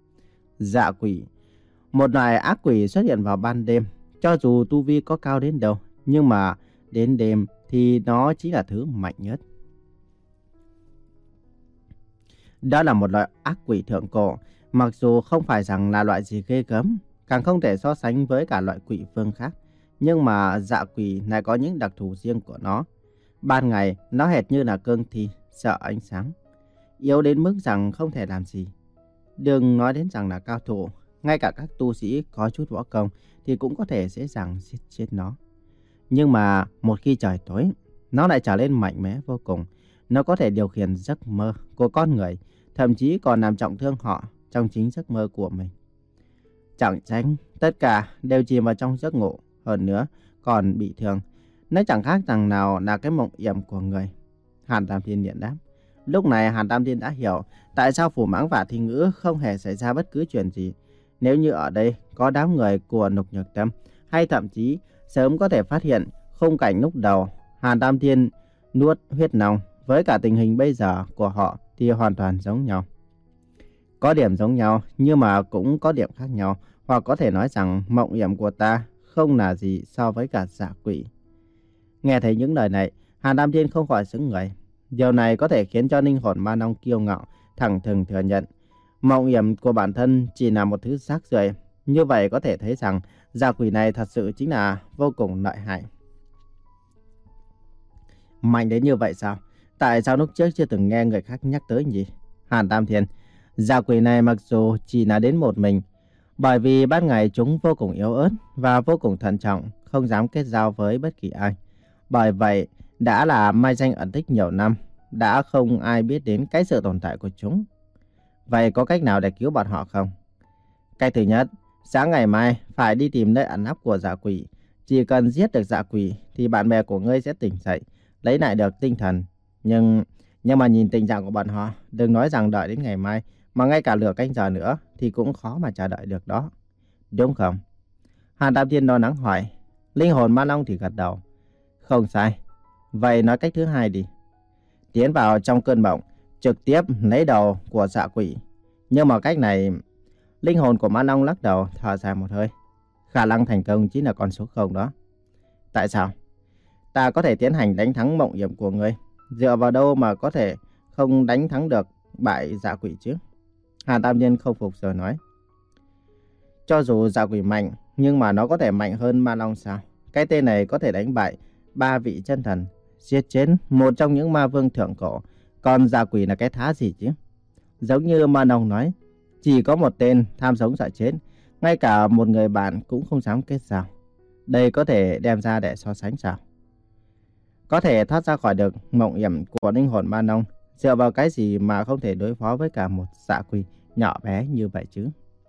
Dạ quỷ, một loài ác quỷ xuất hiện vào ban đêm. Cho dù tu vi có cao đến đâu, nhưng mà đến đêm thì nó chính là thứ mạnh nhất. Đó là một loại ác quỷ thượng cổ, Mặc dù không phải rằng là loại gì ghê gớm, càng không thể so sánh với cả loại quỷ vương khác, nhưng mà dạ quỷ này có những đặc thù riêng của nó. Ban ngày, nó hệt như là cương thi, sợ ánh sáng, yếu đến mức rằng không thể làm gì. Đừng nói đến rằng là cao thủ, ngay cả các tu sĩ có chút võ công thì cũng có thể dễ dàng giết chết nó. Nhưng mà một khi trời tối, nó lại trở nên mạnh mẽ vô cùng. Nó có thể điều khiển giấc mơ của con người, thậm chí còn làm trọng thương họ trong chính giấc mơ của mình. Chẳng tránh, tất cả đều chìm vào trong giấc ngủ, hơn nữa còn bị thương. Nó chẳng khác rằng nào là cái mộng yểm của người. Hàn Tam Thiên điện đáp. Lúc này Hàn Tam Thiên đã hiểu tại sao Phủ Mãng và Thi Ngữ không hề xảy ra bất cứ chuyện gì. Nếu như ở đây có đám người của Lục Nhược Tâm, hay thậm chí sớm có thể phát hiện khung cảnh lúc đầu Hàn Tam Thiên nuốt huyết nòng với cả tình hình bây giờ của họ thì hoàn toàn giống nhau. Có điểm giống nhau nhưng mà cũng có điểm khác nhau, hoặc có thể nói rằng mộng yểm của ta không là gì so với cả dạ quỷ. Nghe thấy những lời này, Hàn Tam Thiên không khỏi sững người. Điều này có thể khiến cho linh hồn Ma Nông kiêu ngạo thẳng thừng thừa nhận mộng yểm của bản thân chỉ là một thứ rác rưởi. Như vậy có thể thấy rằng dạ quỷ này thật sự chính là vô cùng lợi hại. Mạnh đến như vậy sao? Tại sao lúc trước chưa từng nghe người khác nhắc tới nhỉ? Hàn Tam Thiên, dạ quỷ này mặc dù chỉ là đến một mình, bởi vì ban ngày chúng vô cùng yếu ớt và vô cùng thận trọng, không dám kết giao với bất kỳ ai. Bởi vậy, đã là mai danh ẩn tích nhiều năm, đã không ai biết đến cái sự tồn tại của chúng. Vậy có cách nào để cứu bọn họ không? Cách thứ nhất, sáng ngày mai phải đi tìm nơi ẩn nấp của dạ quỷ. Chỉ cần giết được dạ quỷ thì bạn bè của ngươi sẽ tỉnh dậy, lấy lại được tinh thần. Nhưng nhưng mà nhìn tình trạng của bọn họ, đừng nói rằng đợi đến ngày mai, mà ngay cả nửa canh giờ nữa thì cũng khó mà chờ đợi được đó. Đúng không? Hàn Tam Thiên lo lắng hỏi. Linh hồn Ma Long thì gật đầu. Không sai. Vậy nói cách thứ hai đi. Tiến vào trong cơn mộng, trực tiếp lấy đầu của dạ quỷ. Nhưng mà cách này, linh hồn của Ma Long lắc đầu, thở dài một hơi. Khả năng thành công chính là con số không đó. Tại sao? Ta có thể tiến hành đánh thắng mộng yểm của ngươi. Dựa vào đâu mà có thể không đánh thắng được bại dạ quỷ chứ? Hàn Tam Thiên không phục rồi nói. Cho dù dạ quỷ mạnh, nhưng mà nó có thể mạnh hơn Ma Long sao? Cái tên này có thể đánh bại ba vị chân thần, giết chết một trong những ma vương thượng cổ. Còn dạ quỷ là cái thá gì chứ? Giống như Ma Long nói, chỉ có một tên tham sống sợ chết, ngay cả một người bạn cũng không dám kết giao. Đây có thể đem ra để so sánh sao? Có thể thoát ra khỏi được mộng yểm của linh hồn Ma Long, dựa vào cái gì mà không thể đối phó với cả một dạ quỷ nhỏ bé như vậy chứ?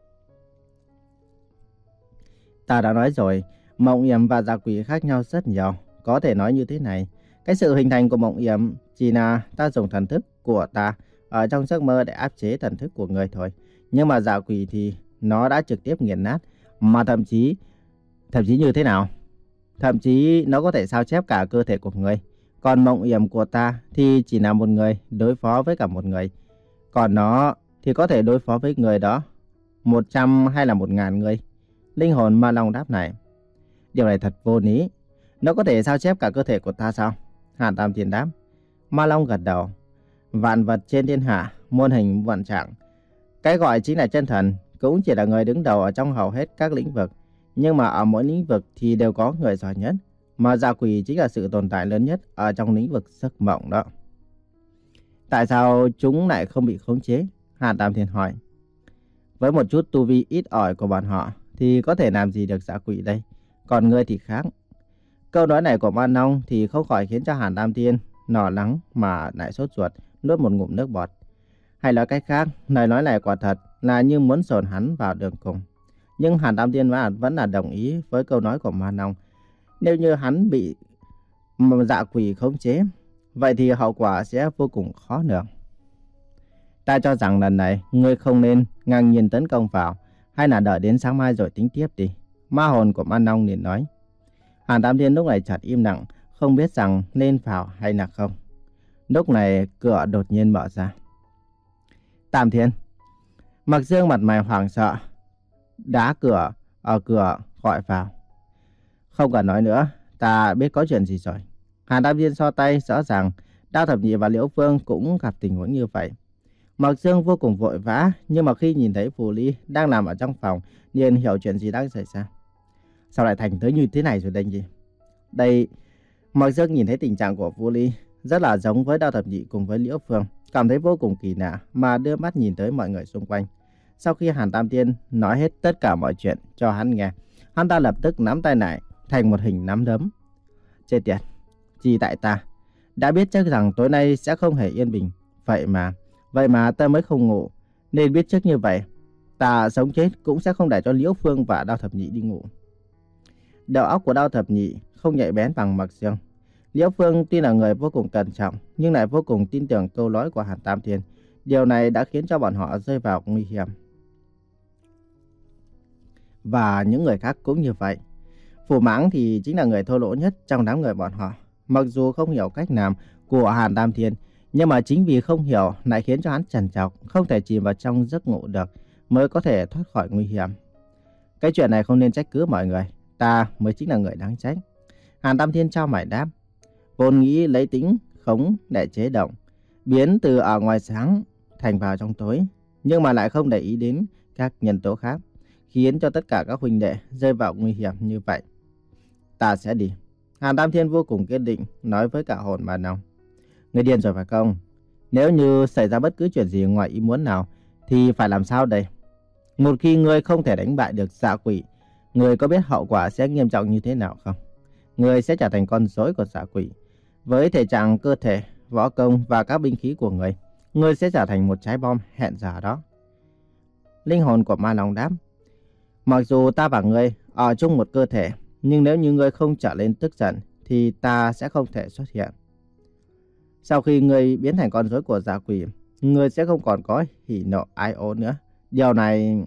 Ta đã nói rồi, mộng yểm và dạ quỷ khác nhau rất nhiều. Có thể nói như thế này, cái sự hình thành của mộng yểm chỉ là ta dùng thần thức của ta ở trong giấc mơ để áp chế thần thức của người thôi. Nhưng mà dạ quỷ thì nó đã trực tiếp nghiền nát, mà thậm chí, thậm chí như thế nào? Thậm chí nó có thể sao chép cả cơ thể của người. Còn mộng yểm của ta thì chỉ là một người đối phó với cả một người. Còn nó thì có thể đối phó với người đó một trăm hay là một ngàn người. Linh hồn Ma Long đáp này. Điều này thật vô lý. Nó có thể sao chép cả cơ thể của ta sao? Hàn Tam Thiên đáp. Ma Long gật đầu. Vạn vật trên thiên hạ, muôn hình vạn trạng. Cái gọi chính là chân thần cũng chỉ là người đứng đầu ở trong hầu hết các lĩnh vực. Nhưng mà ở mỗi lĩnh vực thì đều có người giỏi nhất. Mà dạ quỷ chính là sự tồn tại lớn nhất ở trong lĩnh vực giấc mộng đó. Tại sao chúng lại không bị khống chế? Hàn Tam Thiên hỏi. Với một chút tu vi ít ỏi của bọn họ thì có thể làm gì được dạ quỷ đây? Còn ngươi thì khác. Câu nói này của Ma Long thì không khỏi khiến cho Hàn Tam Thiên lo lắng mà lại sốt ruột, nuốt một ngụm nước bọt. Hay nói cách khác, lời nói này quả thật là như muốn dồn hắn vào đường cùng. Nhưng Hàn Tam Thiên vẫn là đồng ý với câu nói của Ma Long. Nếu như hắn bị dạ quỷ khống chế, vậy thì hậu quả sẽ vô cùng khó lường. Ta cho rằng lần này ngươi không nên ngang nhiên tấn công vào, hay là đợi đến sáng mai rồi tính tiếp đi. Ma hồn của Ma Long liền nói. Hàn Tam Thiên lúc này chợt im lặng, không biết rằng nên vào hay là không. Lúc này cửa đột nhiên mở ra. Tam Thiên. Mặc Dương mặt mày hoảng sợ, đá cửa ở cửa gọi vào. Không cần nói nữa, ta biết có chuyện gì rồi. Hàn Tam Thiên so tay, rõ ràng Đao Thập Nhị và Liễu Phương cũng gặp tình huống như vậy. Mạc Dương vô cùng vội vã, nhưng mà khi nhìn thấy Phù Ly đang nằm ở trong phòng, liền hiểu chuyện gì đang xảy ra. Sao lại thành tới như thế này rồi đây nhỉ? Đây, Mạc Dương nhìn thấy tình trạng của Phù Ly rất là giống với Đao Thập Nhị cùng với Liễu Phương, cảm thấy vô cùng kỳ lạ mà đưa mắt nhìn tới mọi người xung quanh. Sau khi Hàn Tam Thiên nói hết tất cả mọi chuyện cho hắn nghe, hắn ta lập tức nắm tay lại thành một hình nắm đấm. Chết tiệt, chỉ tại ta đã biết chắc rằng tối nay sẽ không hề yên bình, vậy mà, vậy mà ta mới không ngủ, nên biết trước như vậy, ta sống chết cũng sẽ không để cho Liễu Phương và Đao Thập Nhị đi ngủ. Đầu óc của Đao Thập Nhị không nhạy bén bằng Mạc Dương. Liễu Phương tuy là người vô cùng cẩn trọng, nhưng lại vô cùng tin tưởng câu nói của Hàn Tam Thiên. Điều này đã khiến cho bọn họ rơi vào nguy hiểm. Và những người khác cũng như vậy. Phù Mãng thì chính là người thô lỗ nhất trong đám người bọn họ. Mặc dù không hiểu cách làm của Hàn Tam Thiên, nhưng mà chính vì không hiểu lại khiến cho hắn trằn trọc, không thể chìm vào trong giấc ngủ được, mới có thể thoát khỏi nguy hiểm. Cái chuyện này không nên trách cứ mọi người, ta mới chính là người đáng trách. Hàn Tam Thiên trao mày đáp, vốn nghĩ lấy tính khống để chế động, biến từ ở ngoài sáng thành vào trong tối, nhưng mà lại không để ý đến các nhân tố khác, khiến cho tất cả các huynh đệ rơi vào nguy hiểm như vậy. Ta sẽ đi. Hàn Tam Thiên vô cùng kiên định nói với cả hồn bà Nông. Người điên rồi phải không? Nếu như xảy ra bất cứ chuyện gì ngoài ý muốn nào thì phải làm sao đây? Một khi ngươi không thể đánh bại được Dạ Quỷ, ngươi có biết hậu quả sẽ nghiêm trọng như thế nào không? Ngươi sẽ trở thành con rối của Dạ Quỷ. Với thể trạng cơ thể, võ công và các binh khí của ngươi, ngươi sẽ trở thành một trái bom hẹn giờ đó. Linh hồn của Ma Long đáp. Mặc dù ta và ngươi ở chung một cơ thể, nhưng nếu như ngươi không trở lên tức giận thì ta sẽ không thể xuất hiện. Sau khi ngươi biến thành con rối của Dạ Quỷ, ngươi sẽ không còn có hỉ nộ ái ố nữa. Điều này...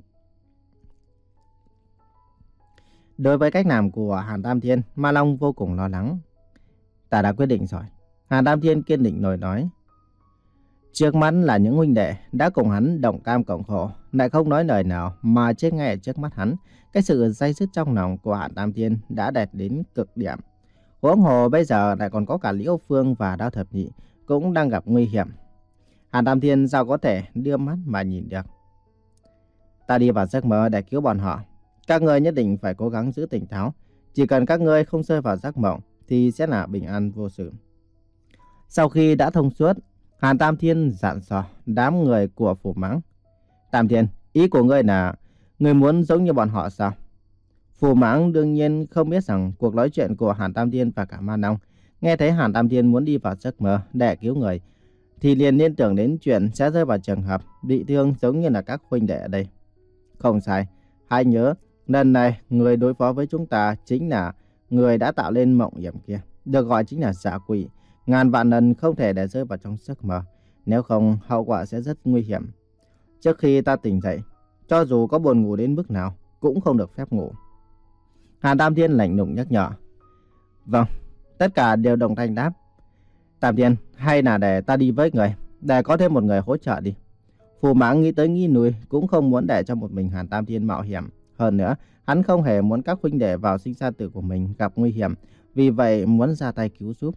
Đối với cách làm của Hàn Tam Thiên, Ma Long vô cùng lo lắng. Ta đã quyết định rồi. Hàn Tam Thiên kiên định nổi nói. Trước mắt là những huynh đệ đã cùng hắn đồng cam cộng khổ, lại không nói lời nào mà chết ngay ở trước mắt hắn. Cái sự day dứt trong lòng của Hàn Tam Thiên đã đạt đến cực điểm. Huống hồ bây giờ lại còn có cả Liễu Phương và Đao Thập Nhị cũng đang gặp nguy hiểm. Hàn Tam Thiên sao có thể đưa mắt mà nhìn được. Ta đi vào giấc mơ để cứu bọn họ. Các ngươi nhất định phải cố gắng giữ tỉnh táo. Chỉ cần các ngươi không rơi vào giấc mộng thì sẽ là bình an vô sự. Sau khi đã thông suốt, Hàn Tam Thiên dặn dò đám người của Phù Mãng. Tam Thiên, ý của ngươi là ngươi muốn giống như bọn họ sao? Phù Mãng đương nhiên không biết rằng cuộc nói chuyện của Hàn Tam Thiên và cả Ma Long. Nghe thấy Hàn Tam Thiên muốn đi vào giấc mơ để cứu người, thì liền liên tưởng đến chuyện sẽ rơi vào trường hợp bị thương giống như là các huynh đệ ở đây. Không sai, hãy nhớ, lần này người đối phó với chúng ta chính là người đã tạo lên mộng hiểm kia, được gọi chính là Dạ Quỷ. Ngàn vạn lần không thể để rơi vào trong giấc mơ, nếu không hậu quả sẽ rất nguy hiểm. Trước khi ta tỉnh dậy, cho dù có buồn ngủ đến mức nào, cũng không được phép ngủ. Hàn Tam Thiên lạnh lùng nhắc nhở. Vâng, tất cả đều đồng thanh đáp. Tam Thiên, hay là để ta đi với người, để có thêm một người hỗ trợ đi. Phù Mãng nghĩ tới nghĩ lui cũng không muốn để cho một mình Hàn Tam Thiên mạo hiểm. Hơn nữa, hắn không hề muốn các huynh đệ vào sinh ra tử của mình gặp nguy hiểm, vì vậy muốn ra tay cứu giúp.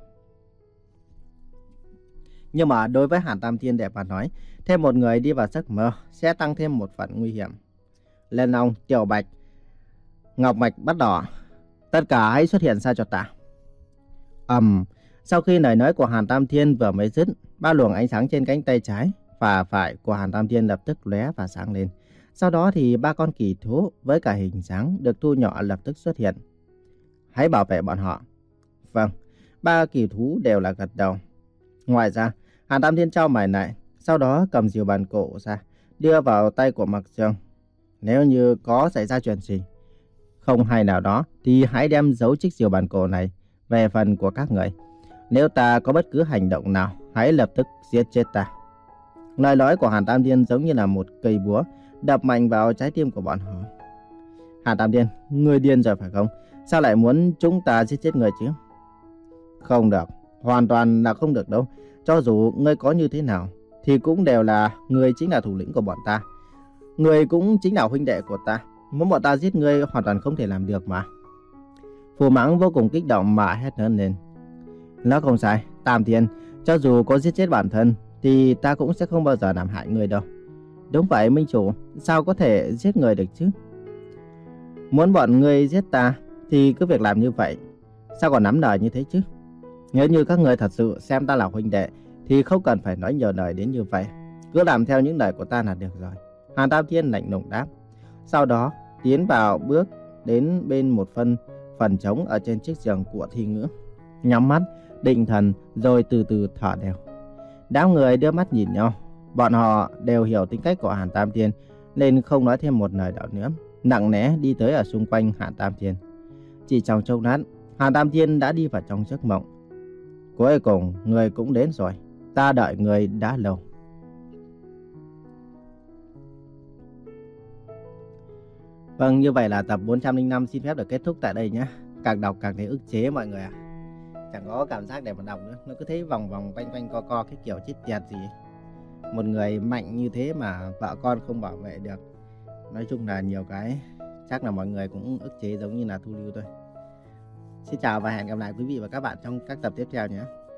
Nhưng mà đối với Hàn Tam Thiên để mà nói, thêm một người đi vào giấc mơ sẽ tăng thêm một phần nguy hiểm. Lên Long, Tiểu Bạch, Ngọc Mạch Bắt Đỏ, tất cả hãy xuất hiện ra cho ta. Ầm, um, sau khi lời nói của Hàn Tam Thiên vừa mới dứt, ba luồng ánh sáng trên cánh tay trái và phải của Hàn Tam Thiên lập tức lóe và sáng lên. Sau đó thì ba con kỳ thú với cả hình dáng được thu nhỏ lập tức xuất hiện. Hãy bảo vệ bọn họ. Vâng, ba kỳ thú đều là gật đầu. Ngoài ra, Hàn Tam Thiên trao mày lại, sau đó cầm diều bàn cổ ra, đưa vào tay của Mạc Dương. Nếu như có xảy ra chuyện gì không hay nào đó, thì hãy đem dấu chiếc diều bàn cổ này về phần của các người. Nếu ta có bất cứ hành động nào, hãy lập tức giết chết ta. Lời nói của Hàn Tam Thiên giống như là một cây búa đập mạnh vào trái tim của bọn họ. Hàn Tam Thiên, ngươi điên rồi phải không? Sao lại muốn chúng ta giết chết người chứ? Không được, hoàn toàn là không được đâu. Cho dù ngươi có như thế nào, thì cũng đều là ngươi chính là thủ lĩnh của bọn ta. Ngươi cũng chính là huynh đệ của ta. Muốn bọn ta giết ngươi hoàn toàn không thể làm được mà. Phù Mãng vô cùng kích động mà hét lớn lên. Nó không sai, Tam Thiên, cho dù có giết chết bản thân, thì ta cũng sẽ không bao giờ làm hại người đâu. Đúng vậy minh chủ, sao có thể giết người được chứ? Muốn bọn ngươi giết ta thì cứ việc làm như vậy, sao còn nắm lời như thế chứ? Nếu như các người thật sự xem ta là huynh đệ thì không cần phải nói nhiều lời đến như vậy. Cứ làm theo những lời của ta là được rồi. Hàn Tam Thiên lạnh lùng đáp. Sau đó tiến vào bước đến bên một phân phần trống ở trên chiếc giường của Thi Ngữ, nhắm mắt định thần rồi từ từ thở đều. Đám người đưa mắt nhìn nhau, bọn họ đều hiểu tính cách của Hàn Tam Thiên nên không nói thêm một lời nào nữa, nặng nề đi tới ở xung quanh Hàn Tam Thiên. Chỉ trong chốc lát, Hàn Tam Thiên đã đi vào trong giấc mộng. Cuối cùng người cũng đến rồi, ta đợi người đã lâu. Vâng, như vậy là tập bốn trăm lẻ năm xin phép được kết thúc tại đây nhé. Càng đọc càng thấy ức chế mọi người ạ. Chẳng có cảm giác để mà đọc nữa, nó cứ thấy vòng vòng quanh quanh co co cái kiểu chết tiệt gì. Một người mạnh như thế mà vợ con không bảo vệ được. Nói chung là nhiều cái chắc là mọi người cũng ức chế giống như là Thu Lưu thôi. Xin chào và hẹn gặp lại quý vị và các bạn trong các tập tiếp theo nhé.